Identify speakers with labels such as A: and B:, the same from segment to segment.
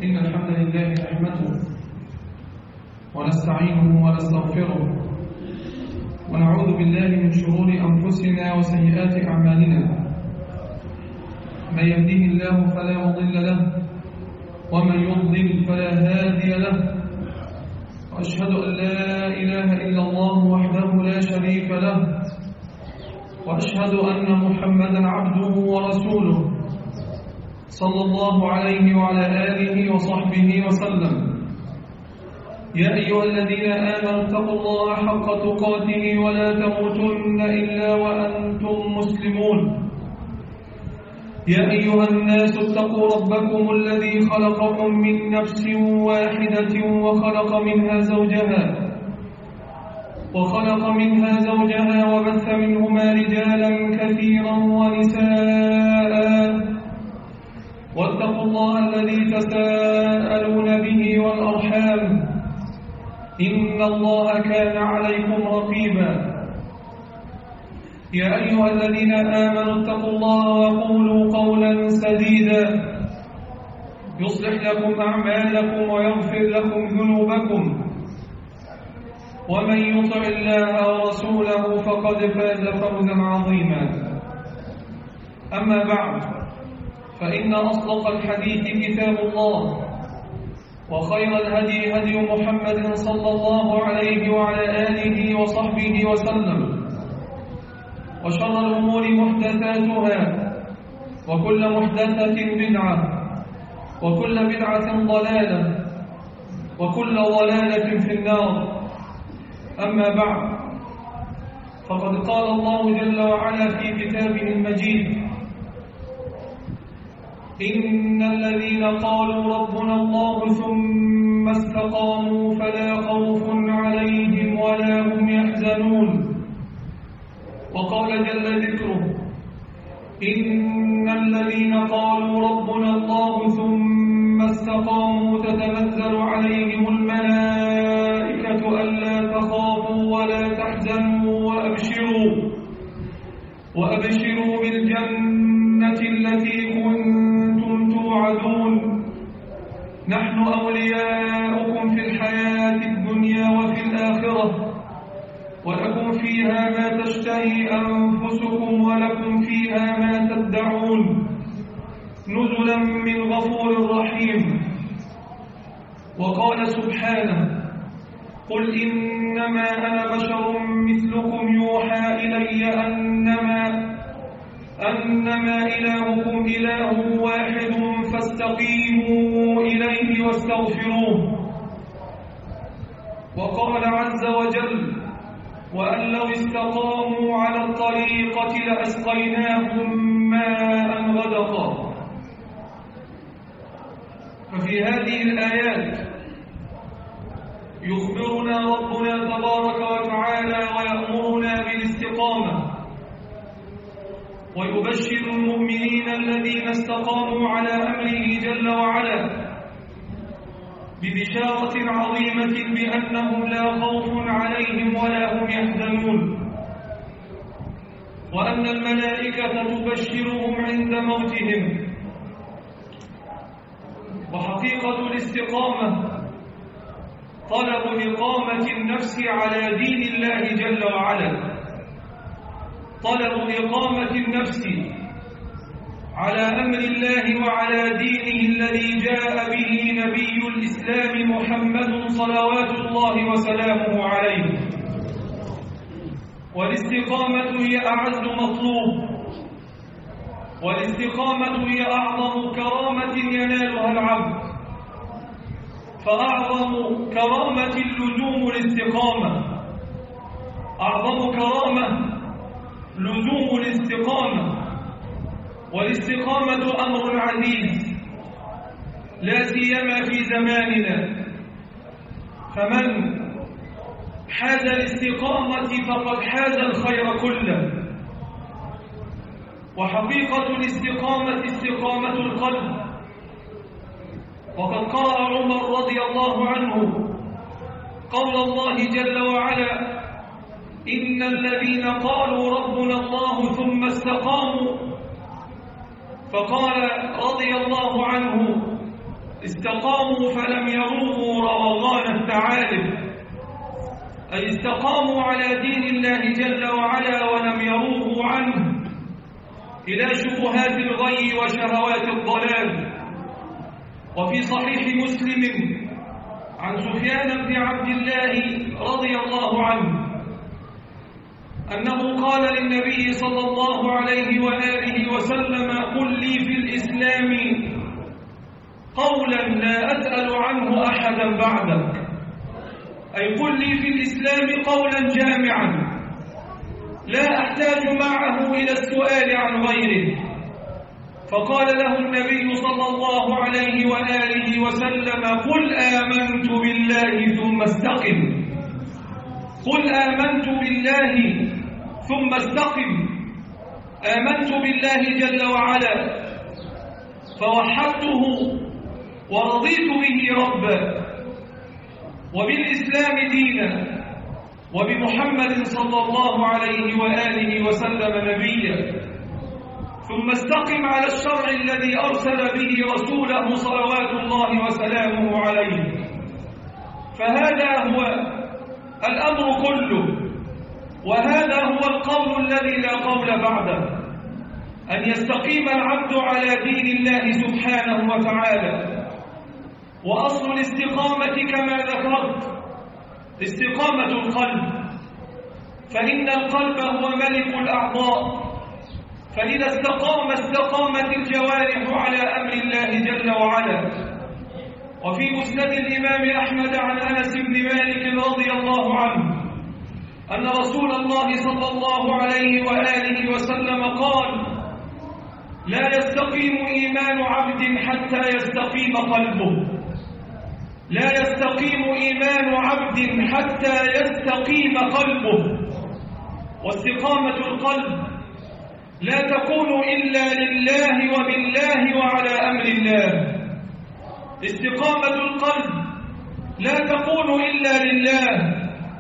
A: إن الحمد لله نحمده ونستعينه ونستغفره ونعوذ بالله من شرور أنفسنا وسيئات أعمالنا. من يهده الله فلا مضل له ومن يضلل فلا هادي له، وأشهد أن لا إله إلا الله وحده لا شريك له، وأشهد أن محمدا عبده ورسوله صلى الله عليه وعلى آله وصحبه وسلم. يا أيها الذين آمنوا اتقوا الله حق تقاته ولا تموتن إلا وأنتم مسلمون. يا أيها الناس اتقوا ربكم الذي خلقكم من نفس واحدة وخلق منها زوجها وبث منهما رجالا كثيرا ونساء، واتقوا الله الذي تساءلون به والأرحام إن الله كان عليكم رقيبا. يا أيها الذين آمنوا اتقوا الله وقولوا قولا سديدا يصلح لكم أعمالكم ويغفر لكم ذنوبكم، ومن يطع الله ورسوله فقد فاز فوزا عظيما. أما بعد، فإن أصدق الحديث كتاب الله، وخير الهدي هدي محمد صلى الله عليه وعلى آله وصحبه وسلم، وشر الأمور محدثاتها، وكل محدثة بدعة، وكل بدعة ضلالة، وكل ضلالة في النار. أما بعد، فقد قال الله جل وعلا في كتابه المجيد: إن الذين قالوا ربنا الله ثم استقاموا فلا خوف عليهم ولا هم يحزنون. وقال جل ذكره: إن الذين قالوا ربنا الله ثم استقاموا تتنزل عليهم الملائكة ألا تخافوا ولا تحزنوا وأبشروا بالجنة التي كنتم توعدون. نحن أولياؤكم في الحياة الدنيا وفي الآخرة، ولكم فيها ما تشتهي أنفسكم ولكم فيها ما تدعون، نزلا من غفور رحيم. وقال سبحانه: قل إنما أنا بشر مثلكم يوحى إلي أنما إلهكم إله واحد فاستقيموا إليه واستغفروه. وقال عز وجل: وأن لو استقاموا على الطريقة لأسقيناهم ماء غدقا. ففي هذه الآيات يخبرنا ربنا تبارك وتعالى ويأمرنا بالاستقامة، ويبشر المؤمنين الذين استقاموا على أمره جل وعلا ببشارة عظيمة بأنهم لا خوف عليهم ولا هم يحزنون، وأن الملائكة تبشرهم عند موتهم. وحقيقة الاستقامة طلب إقامة النفس على دين الله جل وعلا، طلب إقامة النفس على أمر الله وعلى دينه الذي جاء به نبي الإسلام محمد صلوات الله وسلامه عليه. والاستقامة هي أعز مطلوب، والاستقامة هي أعظم كرامة ينالها العبد، فأعظم كرامة لزوم الاستقامة، أعظم كرامة لزوم الاستقامة. والاستقامة أمر عزيز لا سيما في زماننا، فمن حاز الاستقامة فقد حاز الخير كله. وحقيقة الاستقامة استقامة القلب، وقد قال عمر رضي الله عنه قول الله جل وعلا: إن الذين قالوا ربنا الله ثم استقاموا. فقال رضي الله عنه: استقاموا فلم يروغوا روغان الثعالب، أي استقاموا على دين الله جل وعلا ولم يروغوا عنه إلى شبهات الغي وشهوات الضلال. وفي صحيح مسلم عن سفيان بن عبد الله رضي الله عنه أنه قال للنبي صلى الله عليه وآله وسلم: قل لي في الإسلام قولا لا أسأل عنه أحدا بعدك، أي قل لي في الإسلام قولا جامعا لا أحتاج معه إلى السؤال عن غيره. فقال له النبي صلى الله عليه وآله وسلم: قل آمنت بالله ثم استقم، قل آمنت بالله ثم استقم. آمنت بالله جل وعلا فوحدته ورضيت به ربا، وبالإسلام دينا، وبمحمد صلى الله عليه وآله وسلم نبيا. ثم استقم على الشرع الذي أرسل به رسوله صلوات الله وسلامه عليه. فهذا هو الأمر كله، وهذا هو القول الذي لا قول بعده، أن يستقيم العبد على دين الله سبحانه وتعالى. وأصل الاستقامة كما ذكرت استقامة القلب، فإن القلب هو ملك الأعضاء، فإذا استقام استقامت الجوارح على أمر الله جل وعلا. وفي مسند الإمام أحمد عن أنس بن مالك رضي الله عنه أن رسول الله صلى الله عليه وآله وسلم قال: لا يستقيم إيمان عبد حتى يستقيم قلبه، لا يستقيم إيمان عبد حتى يستقيم قلبه. واستقامة القلب لا تكون إلا لله وبالله وعلى أمر الله. استقامة القلب لا تكون إلا لله،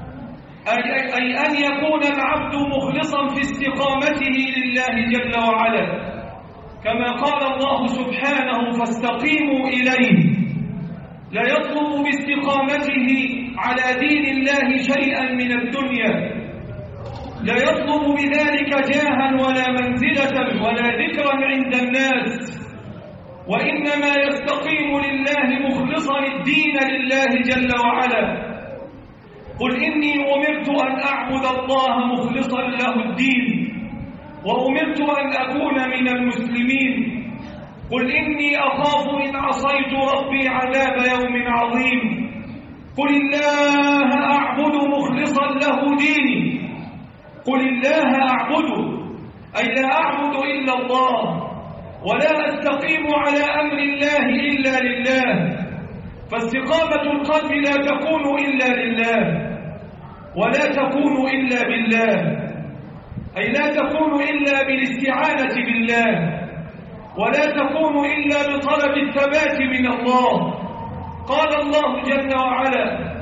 A: أي أن يكون العبد مخلصا في استقامته لله جل وعلا، كما قال الله سبحانه: فاستقيموا إليه. لا يطلب باستقامته على دين الله شيئا من الدنيا، لا يطلب بذلك جاها ولا منزلة ولا ذكرا عند الناس، وإنما يستقيم لله مخلصا الدين لله جل وعلا. قل إني أمرت أن أعبد الله مخلصا له الدين، وأمرت أن أكون من المسلمين. قل إني أخاف إن عصيت ربي عذاب يوم عظيم. قل الله أعبد مخلصا له ديني، قل الله أعبد، أي لا أعبد إلا الله، ولا أستقيم على أمر الله إلا لله. فاستقامة القلب لا تكون إلا لله، ولا تكون إلا بالله، أي لا تكون إلا بالاستعانة بالله، ولا تكون إلا بطلب الثبات من الله. قال الله جل وعلا: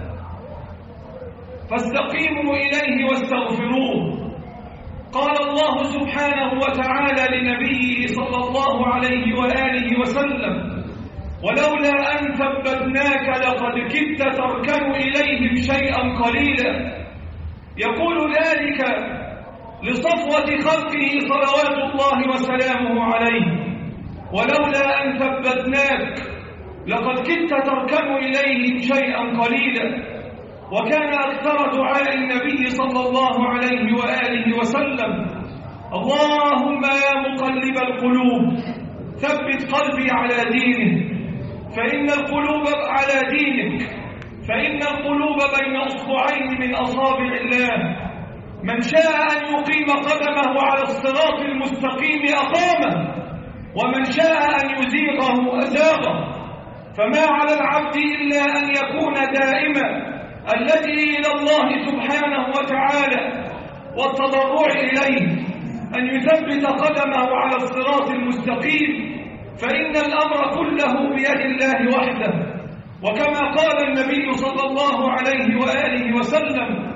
A: فاستقيموا إليه واستغفروه. قال الله سبحانه وتعالى لنبيه صلى الله عليه وآله وسلم: ولولا أن ثبتناك لقد كدت تركن إليهم شيئا قليلا. يقول ذلك لصفوة خلقه صلوات الله وسلامه عليه: ولولا أن ثبتناك لقد كدت تركن إليهم شيئا قليلا. وكان أكثر دعاء النبي صلى الله عليه وآله وسلم: اللهم يا مقلب القلوب ثبت قلبي على دينك، فإن القلوب على دينك، فإن القلوب بين أصبعين من أصابع الله، من شاء أن يقيم قدمه على الصراط المستقيم أقامه، ومن شاء أن يزيغه أزاغه. فما على العبد إلا أن يكون دائما الذي إلى الله سبحانه وتعالى والتضرع إليه، أن يثبت قدمه على الصراط المستقيم، فإن الأمر كله بيد الله وحده. وكما قال النبي صلى الله عليه وآله وسلم: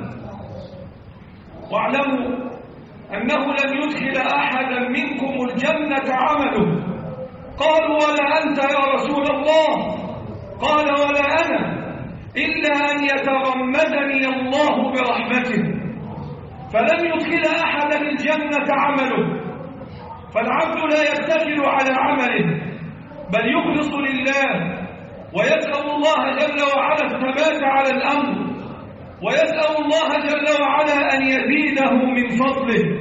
A: واعلموا أنه لن يدخل أحدا منكم الجنة عمله. قالوا: ولا أنت يا رسول الله؟ قال ولا أنا إلا أن يتغمدني الله برحمته. فلن يدخل أحدا الجنة عمله، فالعبد لا يتكل على عمله بل يخلص لله، ويسأل الله جل وعلا الثبات على الأمر، ويسأل الله جل وعلا أن يزيده من فضله.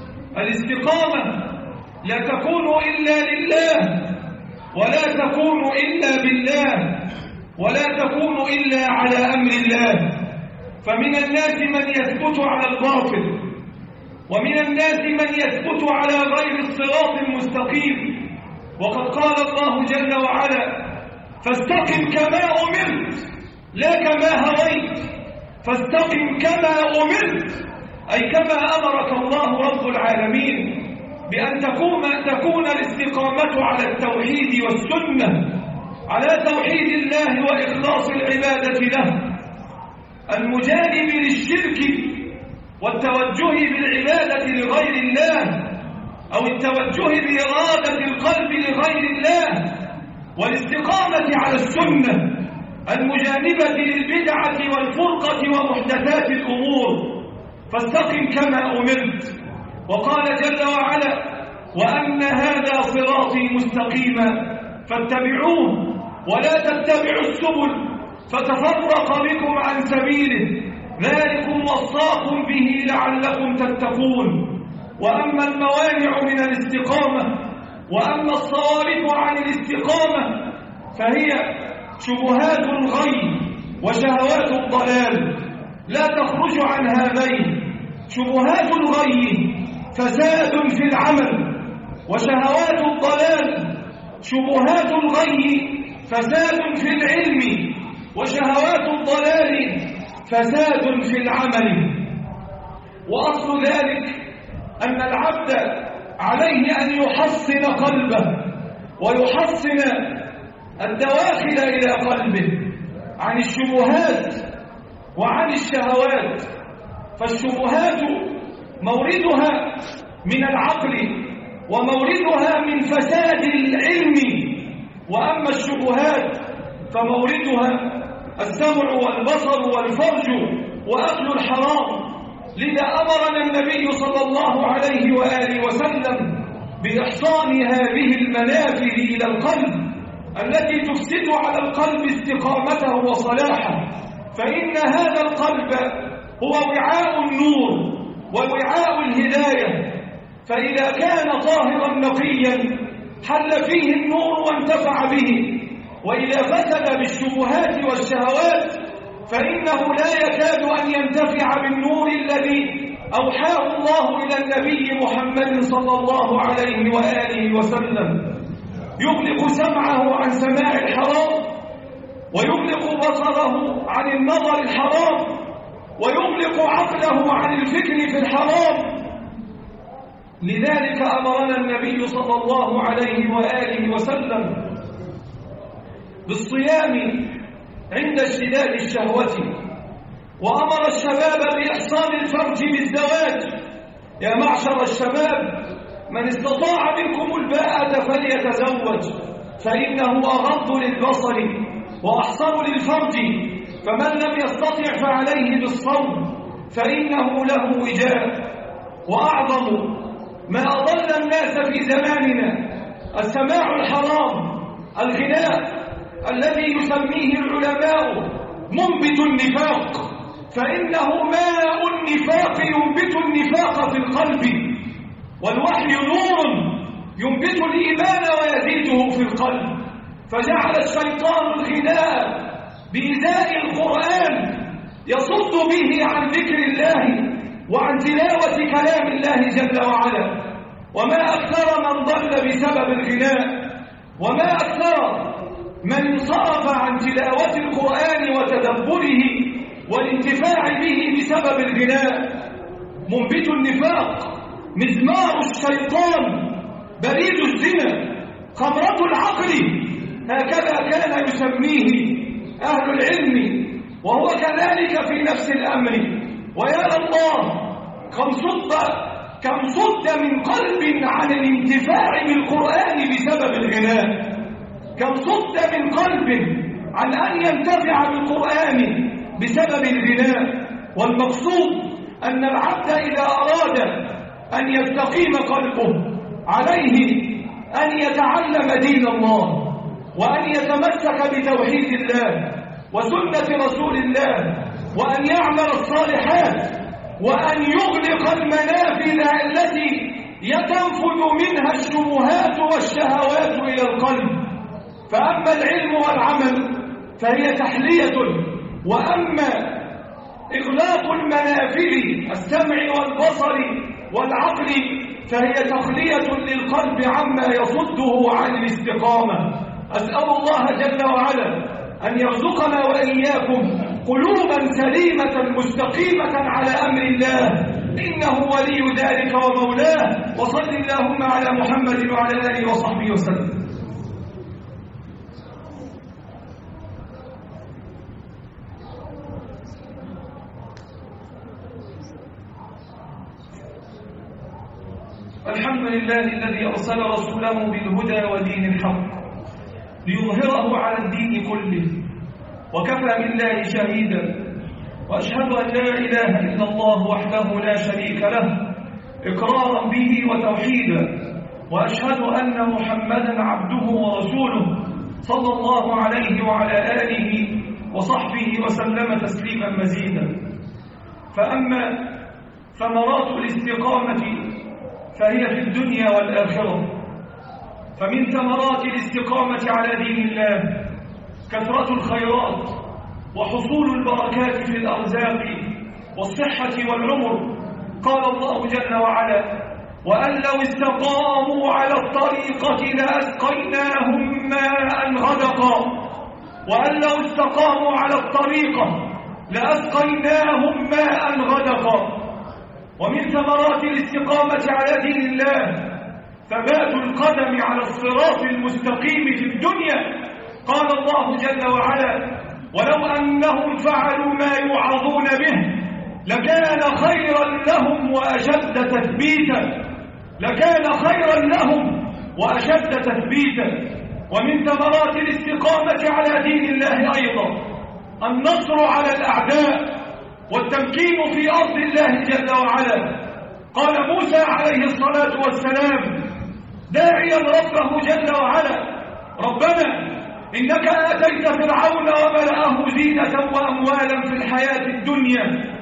A: الاستقامة لا تكون إلا لله، ولا تكون إلا بالله، ولا تكون إلا على أمر الله. فمن الناس من يثبت على الباطل، ومن الناس من يثبت على غير الصراط المستقيم. وقد قال الله جل وعلا: فاستقم كما أمرت لا كما هويت، فاستقم كما أمرت أي كما أمرك الله رب العالمين، بأن تكون الاستقامة على التوحيد والسنة، على توحيد الله وإخلاص العبادة له، المجانب للشرك والتوجه بالعبادة لغير الله، أو التوجه بإرادة القلب لغير الله، والاستقامة على السنة المجانبة للبدعة والفرقة ومحدثات الأمور. فاستقم كما أمرت. وقال جل وعلا: وأن هذا صراطي مستقيما فاتبعوه ولا تتبعوا السبل فتفرق بكم عن سبيله ذلكم وصاكم به لعلكم تتقون. وأما الموانع من الاستقامة، وأما الصوارف عن الاستقامة، فهي شبهات الغي وشهوات الضلال، لا تخرج عن هذين. شبهات الغي فساد في العمل، وشهوات الضلال شبهات الغي فساد في العلم، وشهوات الضلال فساد في العمل. وأصل ذلك أن العبد عليه أن يحصن قلبه ويحصن الدواخل إلى قلبه عن الشبهات وعن الشهوات. فالشبهات موردها من العقل وموردها من فساد العلم، وأما الشبهات فموردها السمع والبصر والفرج وأكل الحرام. لذا أمرنا النبي صلى الله عليه وآله وسلم بإحصان هذه المنافذ إلى القلب التي تفسد على القلب استقامته وصلاحه، فإن هذا القلب هو وعاء النور ووعاء الهداية، فإذا كان طاهرا نقيا حل فيه النور وانتفع به، وإذا فسد بالشبهات والشهوات فإنه لا يكاد أن ينتفع بالنور الذي أوحاه الله إلى النبي محمد صلى الله عليه وآله وسلم. يغلق سمعه عن سماع الحرام، ويغلق بصره عن النظر الحرام، ويغلق عقله عن الفكر في الحرام. لذلك أمرنا النبي صلى الله عليه وآله وسلم بالصيام عند اشتداد الشهوة، وأمر الشباب بإحصان الفرج بالزواج. يا معشر الشباب، من استطاع منكم الباءة فليتزوج، فإنه أغض للبصر وأحصن للفرج، فمن لم يستطع فعليه بالصوم فإنه له وجاء. وأعظم ما أضل الناس في زماننا السماع الحرام، الغناء الذي يسميه العلماء منبت النفاق، فإنه ماء النفاق ينبت النفاق في القلب، والوحي نور ينبت الإيمان ويزيده في القلب. فجعل الشيطان الغناء بإزاء القرآن يصد به عن ذكر الله وعن تلاوة كلام الله جل وعلا. وما أكثر من ضل بسبب الغناء، وما أكثر من انصرف عن تلاوة القرآن وتدبره والانتفاع به بسبب الغناء. منبت النفاق، مزمار الشيطان، بريد الزنا، خمرة العقل، هكذا كان يسميه أهل العلم، وهو كذلك في نفس الأمر. ويا الله، كم صد من قلب عن الانتفاع بالقرآن بسبب الغناء، كم صد من قلب
B: عن أن ينتفع بالقرآن بسبب الغناء. والمقصود أن العبد إذا أراد أن يستقيم قلبه عليه أن يتعلم دين الله، وأن يتمسك بتوحيد الله وسنة رسول الله، وأن يعمل الصالحات، وأن يغلق المنافذ التي يتنفذ منها الشبهات والشهوات إلى القلب. فأما العلم والعمل فهي تحلية، وأما إغلاق المنافذ السمع والبصر والعقل فهي تخلية للقلب عما يصده عن الاستقامة. أسأل الله جل وعلا أن يرزقنا وإياكم قلوبا سليمة مستقيمة على أمر الله، إنه ولي ذلك ومولاه. وصل اللهم على محمد وعلى آله وصحبه وسلم. الحمد لله الذي أرسل رسوله بالهدى ودين الحق ليظهره على الدين كله، وكفى بالله شهيدا. وأشهد أن لا إله إلا الله وحده لا شريك له إقرارا به وتوحيدا، وأشهد أن محمدا عبده ورسوله صلى الله عليه وعلى آله وصحبه وسلم تسليما مزيدا. فأما ثمرات الاستقامة فهي في الدنيا والآخرة. فمن ثمرات الاستقامة على دين الله كثرة الخيرات وحصول البركات في الأرزاق والصحة والعمر. قال الله جل وعلا: وأن لو استقاموا على الطريقة لأسقيناهم ماء غدقا. وأن لو استقاموا على الطريقة لأسقيناهم ماء غدقا. ومن ثمرات الاستقامة على دين الله ثبات القدم على الصراط المستقيم في الدنيا. قال الله جل وعلا: ولو أنهم فعلوا ما يوعظون به لكان خيرا لهم وأشد تثبيتا. لكان خيرا لهم وأشد تثبيتا. ومن ثمرات الاستقامة على دين الله أيضا النصر على الأعداء والتمكين في أرض الله جل وعلا. قال موسى عليه الصلاة والسلام داعيا ربه جل وعلا: ربنا إنك آتيت فرعون وملأه زينة وأموالا في الحياة الدنيا،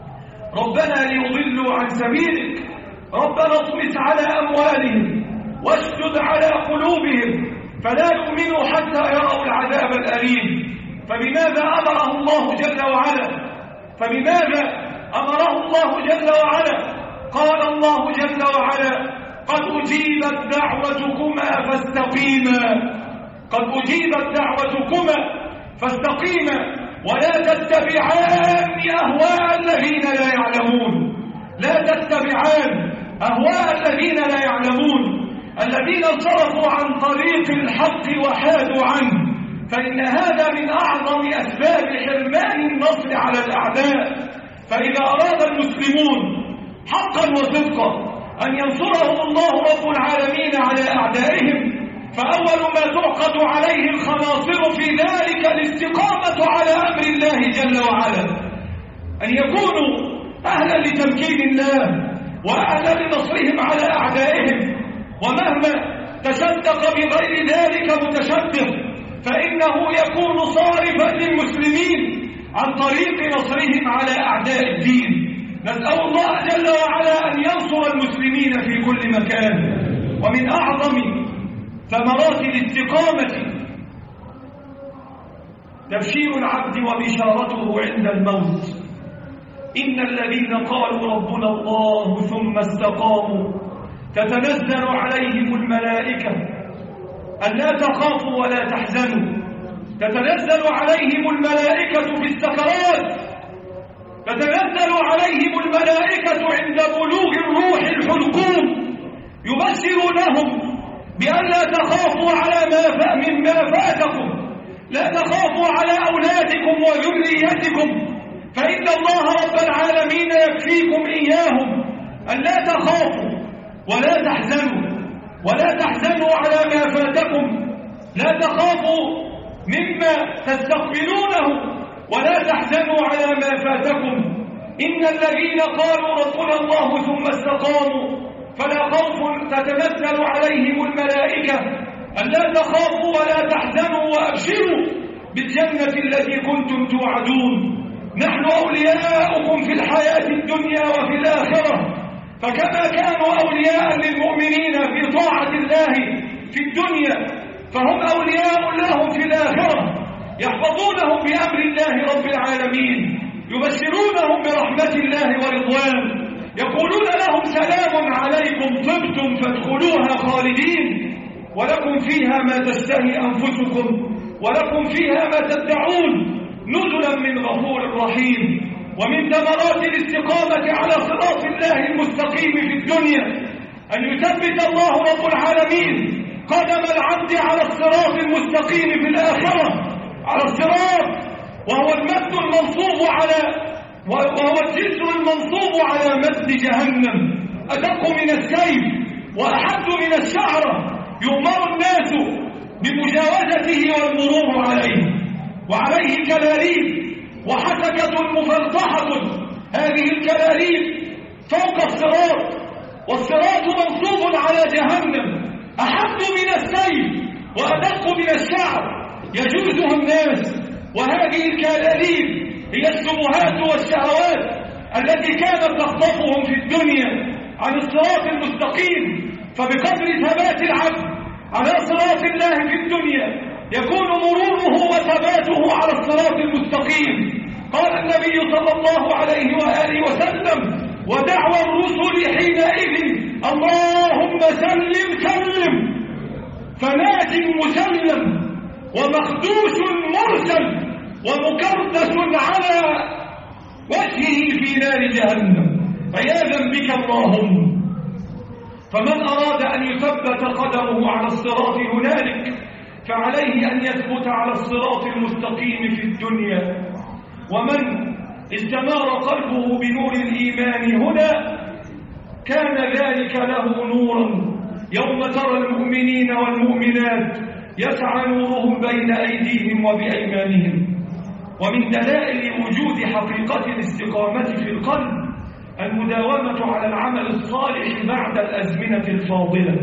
B: ربنا ليضلوا عن سبيلك، ربنا اطمس على أموالهم واشدد على قلوبهم فلا يؤمنوا حتى يروا العذاب الأليم. فبماذا أمره الله جل وعلا؟ فبماذا أمره الله جل وعلا؟ قال الله جل وعلا: قد أجيبت دعوتكما فاستقيما. قد أجيبت دعوتكما فاستقيما ولا تتبعان أهواء الذين لا يعلمون. لا تتبعان أهواء الذين لا يعلمون، الذين انصرفوا عن طريق الحق وحادوا عنه. فإن هذا من أعظم أسباب حرمان النصر على الأعداء. فإذا أراد المسلمون حقا وصدقا أن ينصرهم الله رب العالمين على أعدائهم، فأول ما تعقد عليه الخناصر في ذلك الاستقامة على أمر الله جل وعلا، أن يكونوا أهلا لتمكين الله وأهلا لنصرهم على أعدائهم. ومهما تشدق بغير ذلك متشدق فإنه يكون صارفا للمسلمين عن طريق نصرهم على أعداء الدين. نسأل الله جل وعلا أن ينصر المسلمين في كل مكان. ومن أعظم ثمرات الاستقامة تبشير العبد وبشارته عند الموت. إن الذين قالوا ربنا الله ثم استقاموا تتنزل عليهم الملائكة ألا تخافوا ولا تحزنوا. تتنزل عليهم الملائكة في السكرات، تتنزل عليهم الملائكة عند بلوغ الروح الحلقوم يبشرونهم بأن لا تخافوا على مما فاتكم، لا تخافوا على أولادكم وذريتكم، فإن الله رب العالمين يكفيكم إياهم. أن لا تخافوا ولا تحزنوا، ولا تحزنوا على ما فاتكم، لا تخافوا مما تستقبلونه ولا تحزنوا على ما فاتكم. إن الذين قالوا ربنا الله ثم استقاموا فلا خوف تتنزل عليهم الملائكة ألا تخافوا ولا تحزنوا وأبشروا بالجنة التي كنتم توعدون. نحن أولياؤكم في الحياة الدنيا وفي الآخرة، فكما كانوا أولياء للمؤمنين في طاعة الله في الدنيا فهم أولياء لهم في الآخرة، يحفظونهم بأمر الله رب العالمين، يبشرونهم برحمة الله ورضوان، يقولون لهم سلام عليكم طبتم فادخلوها خالدين ولكم فيها ما تشتهي أنفسكم ولكم فيها ما تدعون نزلا من غفور رحيم. ومن ثمرات الاستقامة على صراط الله المستقيم في الدنيا أن يثبت الله رب العالمين قدم العبد على الصراط المستقيم في الآخرة، على الصراط وهو المد المنصوب وهو الجسر المنصوب على مد جهنم، أدق من السيف وأحد من الشعرة، يؤمر الناس بمجاوزته والمرور عليه، وعليه كلاليب وحسكة مفلطحة. هذه الكلاليب فوق الصراط، والصراط منصوب على جهنم، أحد من السيف وأدق من الشعر يجوزه الناس. وهذه الكلاليب هي الشبهات والشهوات التي كانت تخطفهم في الدنيا عن الصراط المستقيم. فبقدر ثبات العبد على صراط الله في الدنيا يكون مروره وثباته على الصراط المستقيم. قال النبي صلى الله عليه وآله وسلم: ودعوى الرسل حينئذ اللهم سلم سلم، فناج مسلم ومخدوش مرسل ومكردس على وجهه في نار جهنم، عياذا بك اللهم. فمن أراد أن يثبت قدمه على الصراط هنالك فعليه أن يثبت على الصراط المستقيم في الدنيا. ومن استنار قلبه بنور الإيمان هنا كان ذلك له نورا يوم ترى المؤمنين والمؤمنات يسعى نورهم بين أيديهم وبأيمانهم. ومن دلائل وجود حقيقة الاستقامة في القلب المداومة على العمل الصالح بعد الأزمنة الفاضلة،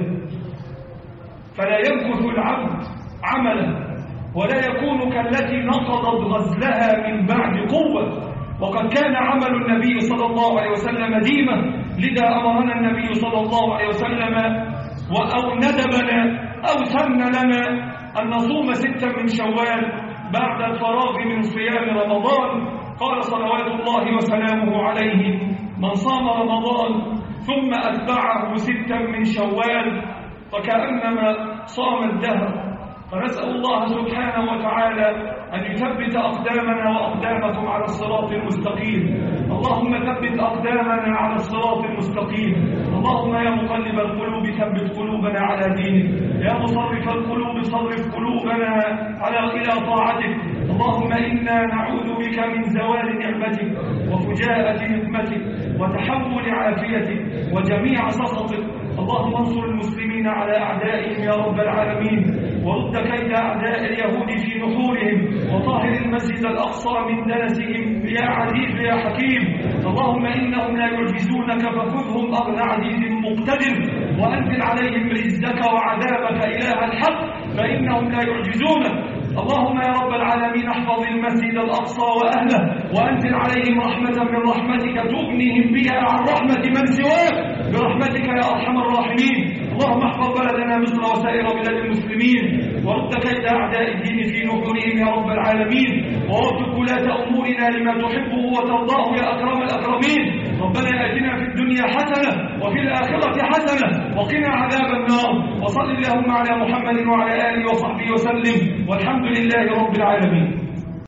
B: فلا يمكث العبد عملا ولا يكون كالتي نقضت غزلها من بعد قوة، وقد كان عمل النبي صلى الله عليه وسلم ديمة. لذا أمرنا النبي صلى الله عليه وسلم أو ندبنا أو سن لنا أن نصوم 6 من شوال بعد الفراغ من صيام رمضان. قال صلوات الله وسلامه عليه: من صام رمضان ثم أتبعه 6 من شوال فكأنما صام الدهر. فنسأل الله سبحانه وتعالى أن يثبت أقدامنا وأقدامكم على الصراط المستقيم. اللهم ثبت أقدامنا على الصراط المستقيم. اللهم يا مقلب القلوب ثبت قلوبنا على دينك، يا مصرف القلوب صرف قلوبنا إلى طاعتك. اللهم إنا نعوذ بك من زوال نعمتك وفجاءة نقمتك وتحول عافيتك وجميع سخطك. اللهم انصر المسلمين على أعدائهم يا رب العالمين، ورد كيد أعداء اليهود في نحورهم، وطهر المسجد الأقصى من دنسهم يا عزيز يا حكيم. اللهم إنهم لا يعجزونك فخذهم أخذ عزيز مقتدر، وأنزل عليهم رزقك وعذابك إله الحق فإنهم لا يعجزونك. اللهم يا رب العالمين احفظ المسجد الأقصى وأهله، وأنزل عليهم رحمة من رحمتك تغنيهم بها عن رحمة من سواك برحمتك يا أرحم الراحمين. اللهم احفظ بلدنا مصر وسائر بلاد المسلمين، ورد كيد أعداء الدين في نحورهم يا رب العالمين، ووفق ولاة أمورنا لما تحبه وترضاه يا أكرم الأكرمين. ربنا آتنا في الدنيا حسنة وفي الآخرة حسنة وقنا عذاب النار. وصل اللهم على محمد وعلى آله وصحبه وسلم، والحمد لله رب العالمين.